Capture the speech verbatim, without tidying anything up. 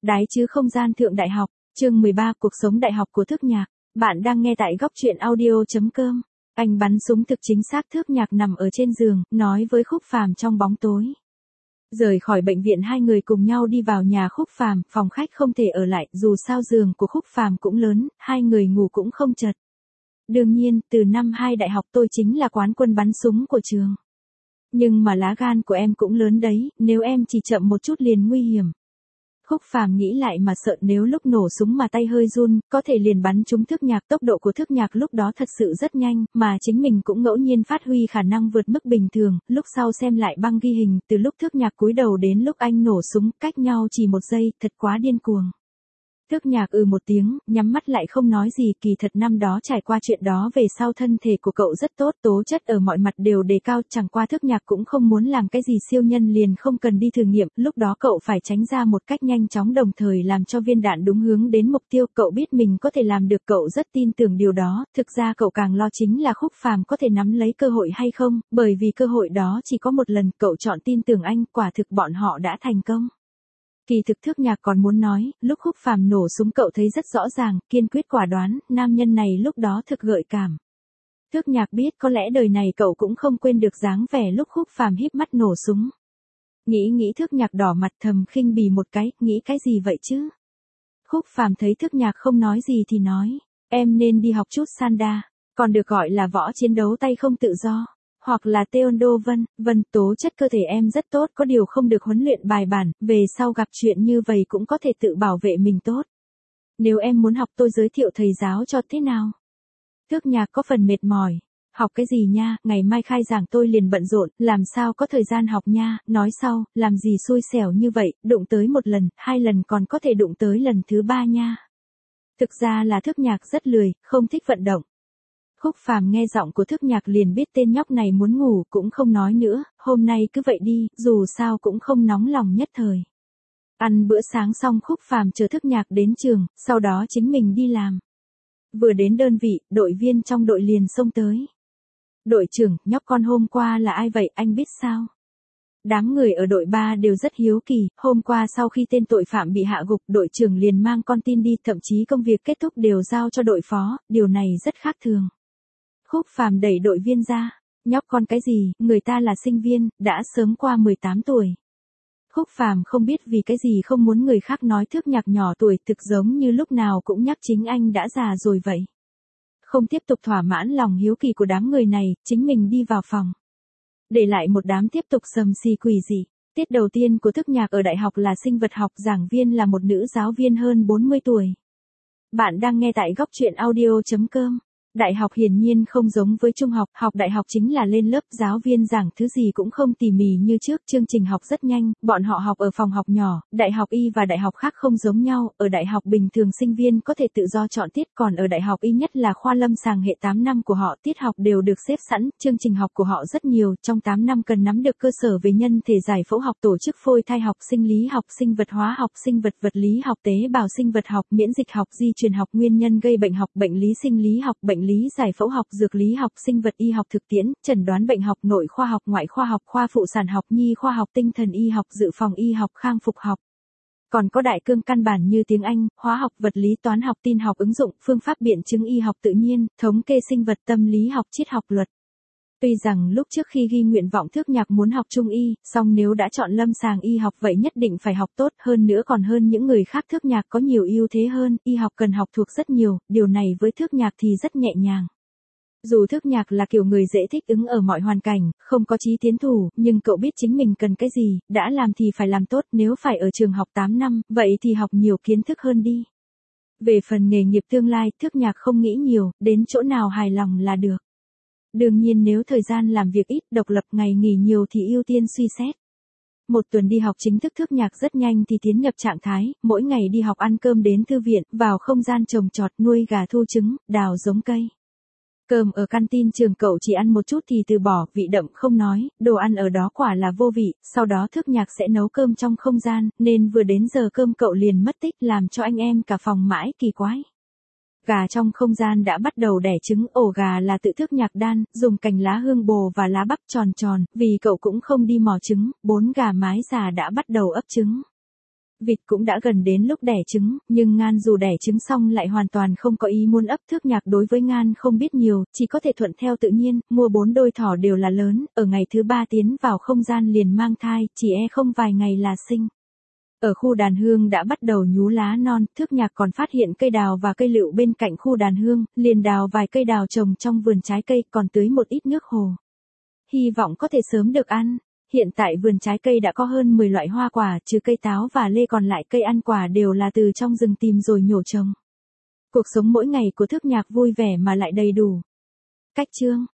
Đái chứ không gian thượng đại học, chương mười ba cuộc sống đại học của Thước Nhạc. Bạn đang nghe tại góc truyện audio.com. Anh bắn súng thực chính xác. Thước Nhạc nằm ở trên giường, nói với Khúc Phàm trong bóng tối. Rời khỏi bệnh viện hai người cùng nhau đi vào nhà Khúc Phàm, phòng khách không thể ở lại, dù sao giường của Khúc Phàm cũng lớn, hai người ngủ cũng không chật. Đương nhiên, từ năm hai đại học tôi chính là quán quân bắn súng của trường. Nhưng mà lá gan của em cũng lớn đấy, nếu em chỉ chậm một chút liền nguy hiểm. Khúc Phàm nghĩ lại mà sợ, nếu lúc nổ súng mà tay hơi run, có thể liền bắn trúng Thước Nhạc. Tốc độ của Thước Nhạc lúc đó thật sự rất nhanh, mà chính mình cũng ngẫu nhiên phát huy khả năng vượt mức bình thường. Lúc sau xem lại băng ghi hình, từ lúc Thước Nhạc cúi đầu đến lúc anh nổ súng, cách nhau chỉ một giây, thật quá điên cuồng. Thước Nhạc ừ một tiếng, nhắm mắt lại không nói gì. Kỳ thật năm đó trải qua chuyện đó về sau thân thể của cậu rất tốt, tố chất ở mọi mặt đều đề cao, chẳng qua Thước Nhạc cũng không muốn làm cái gì siêu nhân liền không cần đi thử nghiệm, lúc đó cậu phải tránh ra một cách nhanh chóng đồng thời làm cho viên đạn đúng hướng đến mục tiêu. Cậu biết mình có thể làm được, cậu rất tin tưởng điều đó, thực ra cậu càng lo chính là Khúc Phàm có thể nắm lấy cơ hội hay không, bởi vì cơ hội đó chỉ có một lần, cậu chọn tin tưởng anh, quả thực bọn họ đã thành công. Kỳ thực Thước Nhạc còn muốn nói, lúc Khúc Phàm nổ súng cậu thấy rất rõ ràng, kiên quyết quả đoán, nam nhân này lúc đó thực gợi cảm. Thước Nhạc biết có lẽ đời này cậu cũng không quên được dáng vẻ lúc Khúc Phàm híp mắt nổ súng. Nghĩ nghĩ Thước Nhạc đỏ mặt thầm khinh bỉ một cái, nghĩ cái gì vậy chứ? Khúc Phàm thấy Thước Nhạc không nói gì thì nói, em nên đi học chút sanda, còn được gọi là võ chiến đấu tay không tự do. Hoặc là Taekwondo. Vân, vân, tố chất cơ thể em rất tốt, có điều không được huấn luyện bài bản, về sau gặp chuyện như vậy cũng có thể tự bảo vệ mình tốt. Nếu em muốn học tôi giới thiệu thầy giáo cho thế nào? Thước Nhạc có phần mệt mỏi. Học cái gì nha, ngày mai khai giảng tôi liền bận rộn, làm sao có thời gian học nha, nói sau, làm gì xui xẻo như vậy, đụng tới một lần, hai lần còn có thể đụng tới lần thứ ba nha. Thực ra là Thước Nhạc rất lười, không thích vận động. Khúc Phàm nghe giọng của Thước Nhạc liền biết tên nhóc này muốn ngủ, cũng không nói nữa, hôm nay cứ vậy đi, dù sao cũng không nóng lòng nhất thời. Ăn bữa sáng xong Khúc Phàm chờ Thước Nhạc đến trường, sau đó chính mình đi làm. Vừa đến đơn vị, đội viên trong đội liền xông tới. Đội trưởng, nhóc con hôm qua là ai vậy, anh biết sao? Đám người ở đội ba đều rất hiếu kỳ, hôm qua sau khi tên tội phạm bị hạ gục, đội trưởng liền mang con tin đi, thậm chí công việc kết thúc đều giao cho đội phó, điều này rất khác thường. Khúc Phàm đẩy đội viên ra, nhóc con cái gì, người ta là sinh viên, đã sớm qua mười tám tuổi. Khúc Phàm không biết vì cái gì không muốn người khác nói Thước Nhạc nhỏ tuổi, thực giống như lúc nào cũng nhắc chính anh đã già rồi vậy. Không tiếp tục thỏa mãn lòng hiếu kỳ của đám người này, chính mình đi vào phòng. Để lại một đám tiếp tục sầm xì quỷ dị. Tiết đầu tiên của Thước Nhạc ở đại học là sinh vật học, giảng viên là một nữ giáo viên hơn bốn mươi tuổi. Bạn đang nghe tại góc truyện audio.com. Đại học hiển nhiên không giống với trung học, học đại học chính là lên lớp, giáo viên giảng thứ gì cũng không tỉ mỉ như trước, chương trình học rất nhanh, bọn họ học ở phòng học nhỏ, đại học y và đại học khác không giống nhau, ở đại học bình thường sinh viên có thể tự do chọn tiết, còn ở đại học y nhất là khoa lâm sàng hệ tám năm của họ, tiết học đều được xếp sẵn, chương trình học của họ rất nhiều, trong tám năm cần nắm được cơ sở về nhân thể giải phẫu học, tổ chức phôi thai học, sinh lý học, sinh vật hóa học, sinh vật vật lý học, tế bào sinh vật học, miễn dịch học, di truyền học, nguyên nhân gây bệnh học, bệnh lý sinh lý học, bệnh lý giải phẫu học, dược lý học, sinh vật y học thực tiễn, chẩn đoán bệnh học, nội khoa học, ngoại khoa học, khoa phụ sản học, nhi khoa học, tinh thần y học, dự phòng y học, khang phục học. Còn có đại cương căn bản như tiếng Anh, hóa học, vật lý, toán học, tin học ứng dụng, phương pháp biện chứng y học tự nhiên, thống kê sinh vật, tâm lý học, triết học, luật. Tuy rằng lúc trước khi ghi nguyện vọng Thước Nhạc muốn học trung y, song nếu đã chọn lâm sàng y học vậy nhất định phải học tốt, hơn nữa còn hơn những người khác. Thước Nhạc có nhiều ưu thế hơn, y học cần học thuộc rất nhiều, điều này với Thước Nhạc thì rất nhẹ nhàng. Dù Thước Nhạc là kiểu người dễ thích ứng ở mọi hoàn cảnh, không có chí tiến thủ, nhưng cậu biết chính mình cần cái gì, đã làm thì phải làm tốt, nếu phải ở trường học tám năm, vậy thì học nhiều kiến thức hơn đi. Về phần nghề nghiệp tương lai, Thước Nhạc không nghĩ nhiều, đến chỗ nào hài lòng là được. Đương nhiên nếu thời gian làm việc ít, độc lập, ngày nghỉ nhiều thì ưu tiên suy xét. Một tuần đi học chính thức Thước Nhạc rất nhanh thì tiến nhập trạng thái, mỗi ngày đi học, ăn cơm đến thư viện, vào không gian trồng trọt, nuôi gà, thu trứng, đào giống cây. Cơm ở canteen trường cậu chỉ ăn một chút thì từ bỏ, vị đậm không nói, đồ ăn ở đó quả là vô vị, sau đó Thước Nhạc sẽ nấu cơm trong không gian, nên vừa đến giờ cơm cậu liền mất tích, làm cho anh em cả phòng mãi kỳ quái. Gà trong không gian đã bắt đầu đẻ trứng, ổ gà là tự Thước Nhạc đan, dùng cành lá hương bồ và lá bắp tròn tròn, vì cậu cũng không đi mò trứng, bốn gà mái già đã bắt đầu ấp trứng. Vịt cũng đã gần đến lúc đẻ trứng, nhưng Ngan dù đẻ trứng xong lại hoàn toàn không có ý muốn ấp. Thước Nhạc đối với Ngan không biết nhiều, chỉ có thể thuận theo tự nhiên, mua bốn đôi thỏ đều là lớn, ở ngày thứ ba tiến vào không gian liền mang thai, chỉ e không vài ngày là sinh. Ở khu đàn hương đã bắt đầu nhú lá non, Thước Nhạc còn phát hiện cây đào và cây lựu bên cạnh khu đàn hương, liền đào vài cây đào trồng trong vườn trái cây, còn tưới một ít nước hồ. Hy vọng có thể sớm được ăn. Hiện tại vườn trái cây đã có hơn mười loại hoa quả, trừ cây táo và lê còn lại cây ăn quả đều là từ trong rừng tìm rồi nhổ trồng. Cuộc sống mỗi ngày của Thước Nhạc vui vẻ mà lại đầy đủ. Cách chương